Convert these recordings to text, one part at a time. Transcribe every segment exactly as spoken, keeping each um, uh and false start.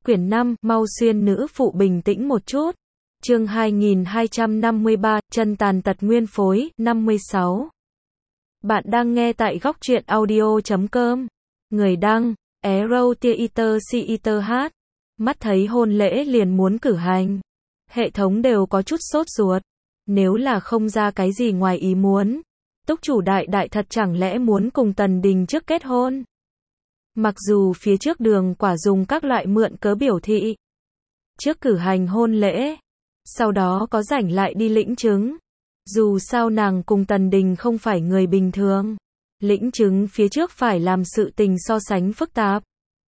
Quyển năm, mau xuyên nữ phụ bình tĩnh một chút. Chương hai nghìn hai trăm năm mươi ba, chân tàn tật nguyên phối, năm mươi sáu. Bạn đang nghe tại góc truyện audio chấm com. Người đăng, Arrow Theater Theater hát. Mắt thấy hôn lễ liền muốn cử hành. Hệ thống đều có chút sốt ruột. Nếu là không ra cái gì ngoài ý muốn. Túc chủ đại đại thật chẳng lẽ muốn cùng Tần Đình trước kết hôn. Mặc dù phía trước Đường Quả dùng các loại mượn cớ biểu thị. Trước cử hành hôn lễ. Sau đó có rảnh lại đi lĩnh chứng. Dù sao nàng cùng Tần Đình không phải người bình thường. Lĩnh chứng phía trước phải làm sự tình so sánh phức tạp.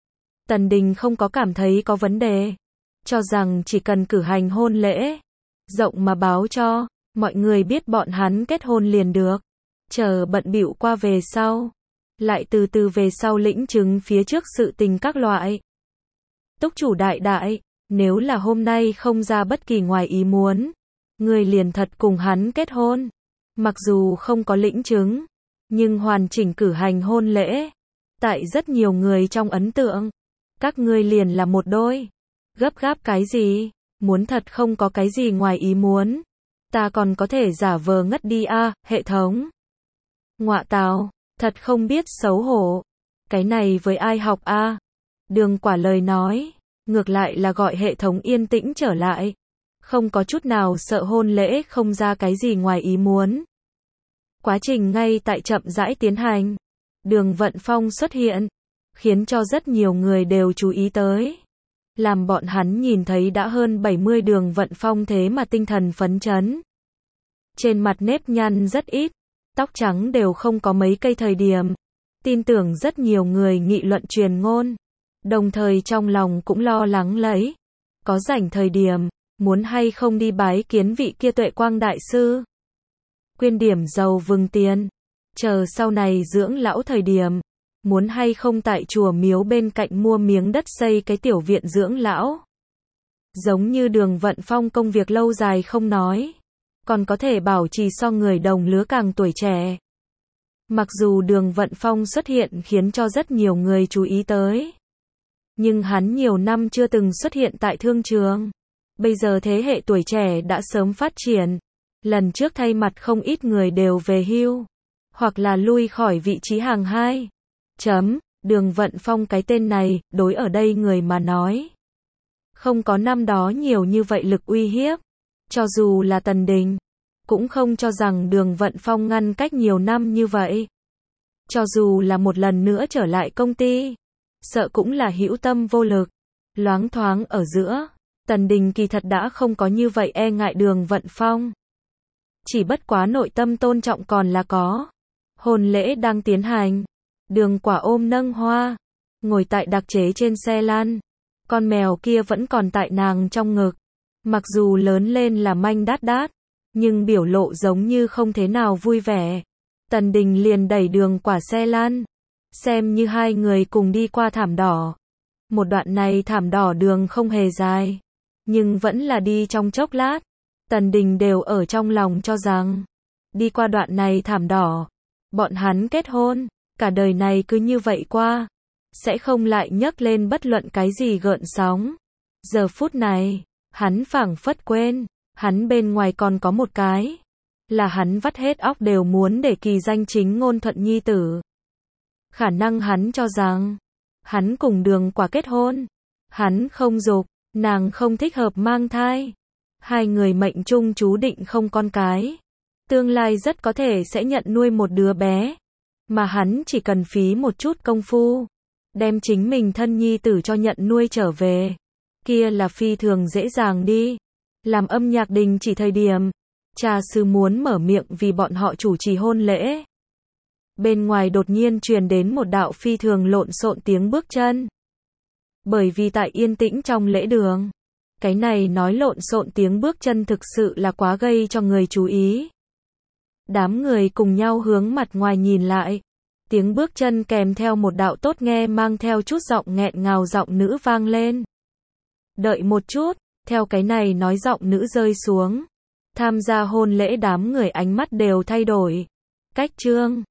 Tần Đình không có cảm thấy có vấn đề. Cho rằng chỉ cần cử hành hôn lễ. Rộng mà báo cho. Mọi người biết bọn hắn kết hôn liền được. Chờ bận bịu qua về sau. Lại từ từ về sau lĩnh chứng phía trước sự tình các loại. Túc chủ đại đại. Nếu là hôm nay không ra bất kỳ ngoài ý muốn. Người liền thật cùng hắn kết hôn. Mặc dù không có lĩnh chứng. Nhưng hoàn chỉnh cử hành hôn lễ. Tại rất nhiều người trong ấn tượng. Các ngươi liền là một đôi. Gấp gáp cái gì? Muốn thật không có cái gì ngoài ý muốn. Ta còn có thể giả vờ ngất đi a à, hệ thống. Ngọa tào, thật không biết xấu hổ. Cái này với ai học a à? Đường Quả lời nói. Ngược lại là gọi hệ thống yên tĩnh trở lại. Không có chút nào sợ hôn lễ không ra cái gì ngoài ý muốn. Quá trình ngay tại chậm rãi tiến hành. Đường Vận Phong xuất hiện. Khiến cho rất nhiều người đều chú ý tới. Làm bọn hắn nhìn thấy đã hơn bảy mươi Đường Vận Phong thế mà tinh thần phấn chấn. Trên mặt nếp nhăn rất ít. Tóc trắng đều không có mấy cây thời điểm. Tin tưởng rất nhiều người nghị luận truyền ngôn. Đồng thời trong lòng cũng lo lắng lấy. Có rảnh thời điểm, muốn hay không đi bái kiến vị kia Tuệ Quang Đại Sư. Quyên điểm giàu vừng tiền. Chờ sau này dưỡng lão thời điểm. Muốn hay không tại chùa miếu bên cạnh mua miếng đất xây cái tiểu viện dưỡng lão. Giống như Đường Vận Phong công việc lâu dài không nói. Còn có thể bảo trì so người đồng lứa càng tuổi trẻ. Mặc dù Đường Vận Phong xuất hiện khiến cho rất nhiều người chú ý tới. Nhưng hắn nhiều năm chưa từng xuất hiện tại thương trường. Bây giờ thế hệ tuổi trẻ đã sớm phát triển. Lần trước thay mặt không ít người đều về hưu. Hoặc là lui khỏi vị trí hàng hai. Chấm, Đường Vận Phong cái tên này, đối ở đây người mà nói. Không có năm đó nhiều như vậy lực uy hiếp. Cho dù là Tần Đình. Cũng không cho rằng Đường Vận Phong ngăn cách nhiều năm như vậy. Cho dù là một lần nữa trở lại công ty. Sợ cũng là hữu tâm vô lực. Loáng thoáng ở giữa. Tần Đình kỳ thật đã không có như vậy e ngại Đường Vận Phong. Chỉ bất quá nội tâm tôn trọng còn là có. Hôn lễ đang tiến hành. Đường Quả ôm nâng hoa. Ngồi tại đặc chế trên xe lăn. Con mèo kia vẫn còn tại nàng trong ngực. Mặc dù lớn lên là manh đát đát. Nhưng biểu lộ giống như không thế nào vui vẻ. Tần Đình liền đẩy Đường Quả xe lăn. Xem như hai người cùng đi qua thảm đỏ. Một đoạn này thảm đỏ đường không hề dài. Nhưng vẫn là đi trong chốc lát. Tần Đình đều ở trong lòng cho rằng. Đi qua đoạn này thảm đỏ. Bọn hắn kết hôn. Cả đời này cứ như vậy qua. Sẽ không lại nhấc lên bất luận cái gì gợn sóng. Giờ phút này. Hắn phảng phất quên. Hắn bên ngoài còn có một cái. Là hắn vắt hết óc đều muốn để kỳ danh chính ngôn thuận nhi tử. Khả năng hắn cho rằng. Hắn cùng Đường Quả kết hôn. Hắn không dục. Nàng không thích hợp mang thai. Hai người mệnh chung chú định không con cái. Tương lai rất có thể sẽ nhận nuôi một đứa bé. Mà hắn chỉ cần phí một chút công phu. Đem chính mình thân nhi tử cho nhận nuôi trở về. Kia là phi thường dễ dàng đi. Làm âm nhạc đình chỉ thời điểm. Trà sư muốn mở miệng vì bọn họ chủ trì hôn lễ. Bên ngoài đột nhiên truyền đến một đạo phi thường lộn xộn tiếng bước chân. Bởi vì tại yên tĩnh trong lễ đường. Cái này nói lộn xộn tiếng bước chân thực sự là quá gây cho người chú ý. Đám người cùng nhau hướng mặt ngoài nhìn lại. Tiếng bước chân kèm theo một đạo tốt nghe mang theo chút giọng nghẹn ngào giọng nữ vang lên. Đợi một chút, theo cái này nói giọng nữ rơi xuống. Tham gia hôn lễ đám người ánh mắt đều thay đổi. Cách trương,